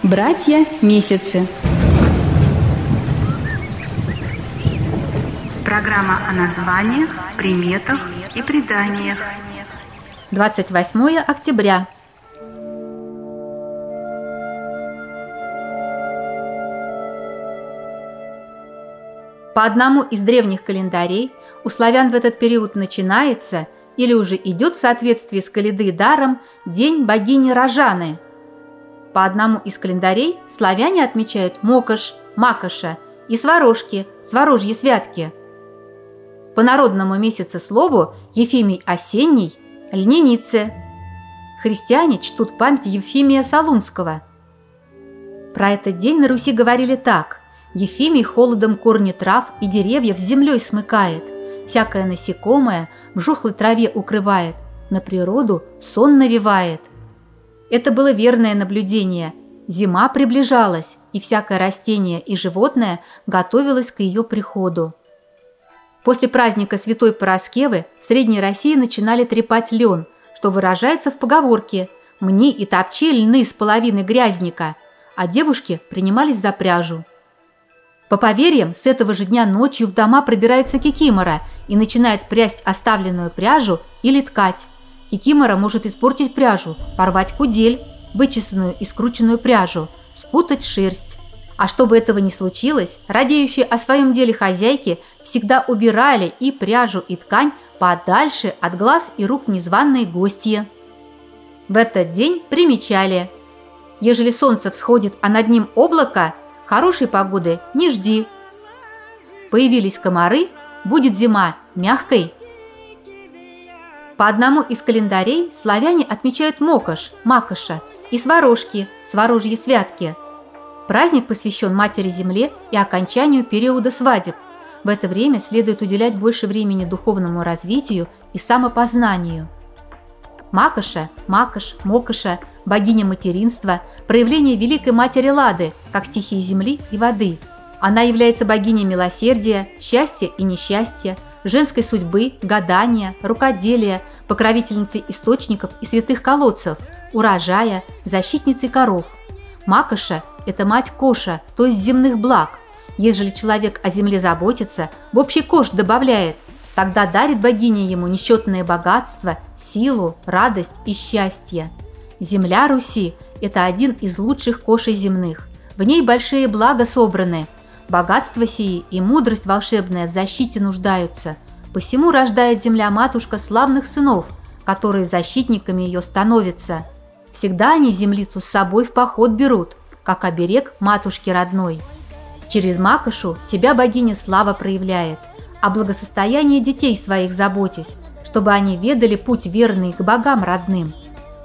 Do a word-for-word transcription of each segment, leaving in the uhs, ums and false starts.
Братья Месяцы. Программа о названиях, приметах и преданиях. двадцать восьмое октября. По одному из древних календарей у славян в этот период начинается или уже идет в соответствии с Каледы даром День богини Рожаны. По одному из календарей славяне отмечают Мокош, Макоша и Сварожки, Сварожьи святки. По народному месяцеслову Ефимий Осенний – Льненицы. Христиане чтут память Ефимия Солунского. Про этот день на Руси говорили так: Ефимий холодом корни трав и деревьев с землей смыкает, всякое насекомое в жухлой траве укрывает, на природу сон навевает. Это было верное наблюдение. Зима приближалась, и всякое растение и животное готовилось к ее приходу. После праздника Святой Параскевы в Средней России начинали трепать лен, что выражается в поговорке «мни и топчи льны с половины грязника», а девушки принимались за пряжу. По поверьям, с этого же дня ночью в дома пробирается кикимора и начинает прясть оставленную пряжу или ткать. Кикимора может испортить пряжу, порвать кудель, вычесанную и скрученную пряжу, спутать шерсть. А чтобы этого не случилось, радеющие о своем деле хозяйки всегда убирали и пряжу, и ткань подальше от глаз и рук незваной гостьи. В этот день примечали: ежели солнце всходит, а над ним облако, хорошей погоды не жди. Появились комары, будет зима мягкой. По одному из календарей славяне отмечают Мокош, Макоша и Сварожки, Сварожьи святки. Праздник посвящен Матери-Земле и окончанию периода свадеб. В это время следует уделять больше времени духовному развитию и самопознанию. Макоша, Макош, Мокоша – богиня материнства, проявление Великой Матери Лады, как стихии земли и воды. Она является богиней милосердия, счастья и несчастья, женской судьбы, гадания, рукоделия, покровительницей источников и святых колодцев, урожая, защитницей коров. Макоша – это мать коша, то есть земных благ. Ежели человек о земле заботится, в общий кош добавляет, тогда дарит богиня ему несчетное богатство, силу, радость и счастье. Земля Руси – это один из лучших кошей земных. В ней большие блага собраны. Богатство сии и мудрость волшебная в защите нуждаются. Посему рождает земля-матушка славных сынов, которые защитниками ее становятся. Всегда они землицу с собой в поход берут, как оберег матушки родной. Через Макошу себя богиня слава проявляет, о благосостоянии детей своих заботясь, чтобы они ведали путь верный к богам родным.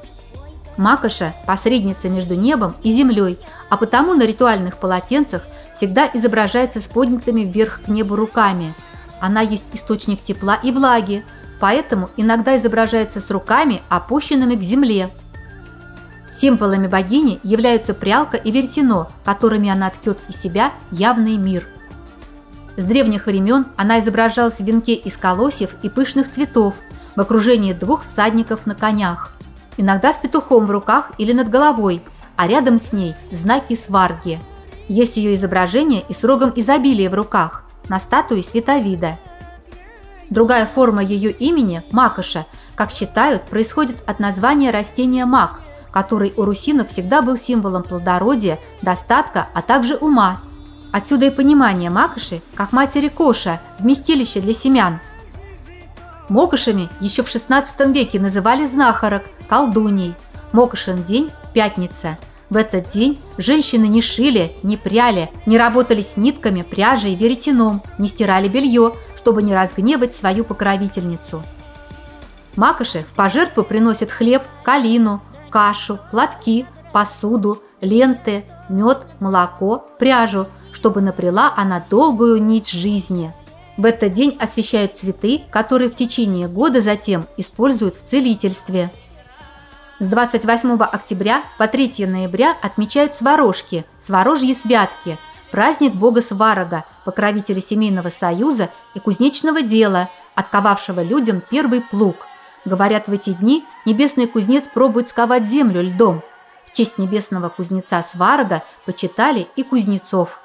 Макоша – посредница между небом и землей, а потому на ритуальных полотенцах всегда изображается с поднятыми вверх к небу руками. Она есть источник тепла и влаги, поэтому иногда изображается с руками, опущенными к земле. Символами богини являются прялка и веретено, которыми она ткет из себя явный мир. С древних времен она изображалась в венке из колосьев и пышных цветов в окружении двух всадников на конях, иногда с петухом в руках или над головой, а рядом с ней знаки сварги. Есть ее изображение и с рогом изобилия в руках на статуе Световида. Другая форма ее имени, Макоша, как считают, происходит от названия растения мак, который у русинов всегда был символом плодородия, достатка, а также ума. Отсюда и понимание Макоши как матери коша, вместилища для семян. Мокошами еще в шестнадцатом веке называли знахарок, колдуней. Мокошин день – пятница. В этот день женщины не шили, не пряли, не работали с нитками, пряжей, веретеном, не стирали белье, чтобы не разгневать свою покровительницу. Макоши в пожертву приносят хлеб, калину, кашу, платки, посуду, ленты, мед, молоко, пряжу, чтобы наплела она долгую нить жизни. В этот день освящают цветы, которые в течение года затем используют в целительстве. С двадцать восьмого октября по третье ноября отмечают Сварожки, Сварожьи святки, праздник бога Сварога, покровителя семейного союза и кузнечного дела, отковавшего людям первый плуг. Говорят, в эти дни небесный кузнец пробует сковать землю льдом. В честь небесного кузнеца Сварога почитали и кузнецов.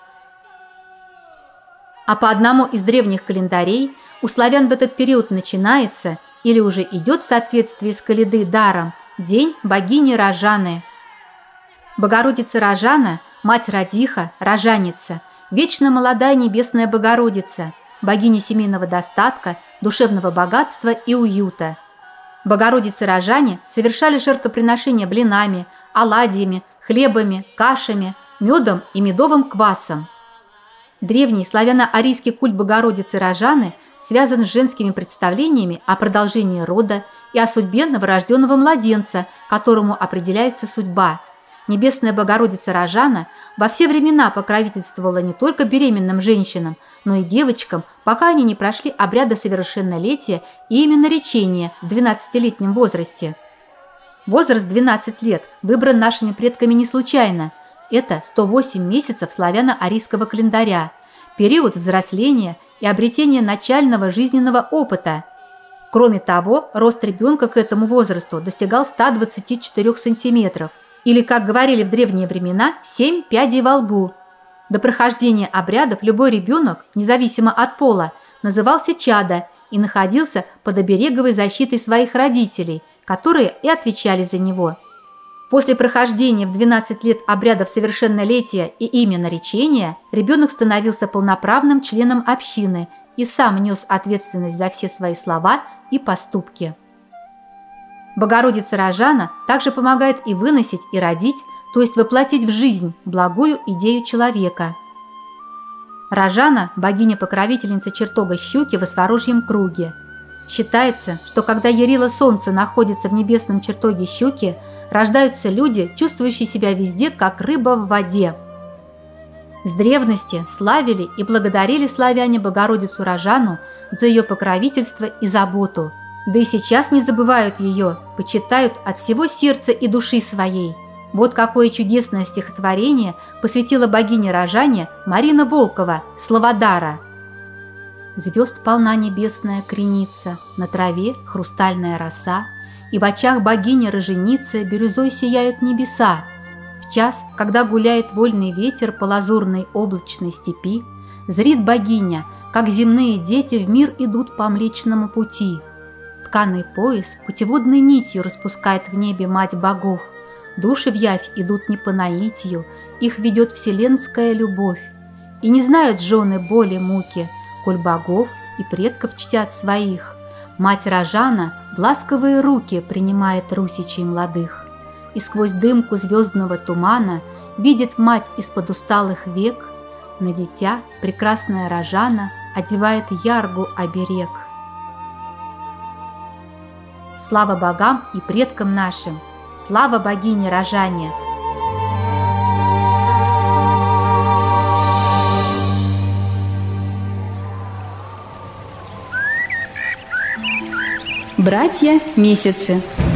А по одному из древних календарей у славян в этот период начинается или уже идет в соответствии с Каледы даром день богини Рожаны. Богородица Рожана, мать Радиха, рожаница, вечно молодая небесная Богородица, богиня семейного достатка, душевного богатства и уюта. Богородице Рожане совершали жертвоприношения блинами, оладьями, хлебами, кашами, медом и медовым квасом. Древний славяно-арийский культ Богородицы Рожаны связан с женскими представлениями о продолжении рода и о судьбе новорожденного младенца, которому определяется судьба. Небесная Богородица Рожана во все времена покровительствовала не только беременным женщинам, но и девочкам, пока они не прошли обряда совершеннолетия и именно наречения в двенадцатилетнем возрасте. Возраст двенадцать лет выбран нашими предками не случайно. Это сто восемь месяцев славяно-арийского календаря, период взросления и обретения начального жизненного опыта. Кроме того, рост ребенка к этому возрасту достигал ста двадцати четырёх сантиметров, или, как говорили в древние времена, семь пядей во лбу. До прохождения обрядов любой ребенок, независимо от пола, назывался чадо и находился под обереговой защитой своих родителей, которые и отвечали за него. После прохождения в двенадцать лет обрядов совершеннолетия и имя наречения ребенок становился полноправным членом общины и сам нес ответственность за все свои слова и поступки. Богородица Рожана также помогает и выносить, и родить, то есть воплотить в жизнь благую идею человека. Рожана – богиня-покровительница чертога Щуки в Осворожьем круге. Считается, что когда ярило солнце находится в небесном чертоге Щуки, рождаются люди, чувствующие себя везде, как рыба в воде. С древности славили и благодарили славяне Богородицу Рожану за ее покровительство и заботу. Да и сейчас не забывают ее, почитают от всего сердца и души своей. Вот какое чудесное стихотворение посвятила богине Рожане Марина Волкова, Словодара. Звезд полна небесная креница, на траве хрустальная роса, и в очах богини роженицы бирюзой сияют небеса. В час, когда гуляет вольный ветер по лазурной облачной степи, зрит богиня, как земные дети в мир идут по Млечному пути. Тканый пояс путеводной нитью распускает в небе мать богов. Души в явь идут не по наитию, их ведет вселенская любовь. И не знают жены боли муки, коль богов и предков чтят своих. Мать Рожана в ласковые руки принимает русичей младых. И сквозь дымку звездного тумана видит мать из-под усталых век, на дитя прекрасная Рожана одевает яргу оберег. Слава богам и предкам нашим! Слава богине Рожане! Братья месяцы.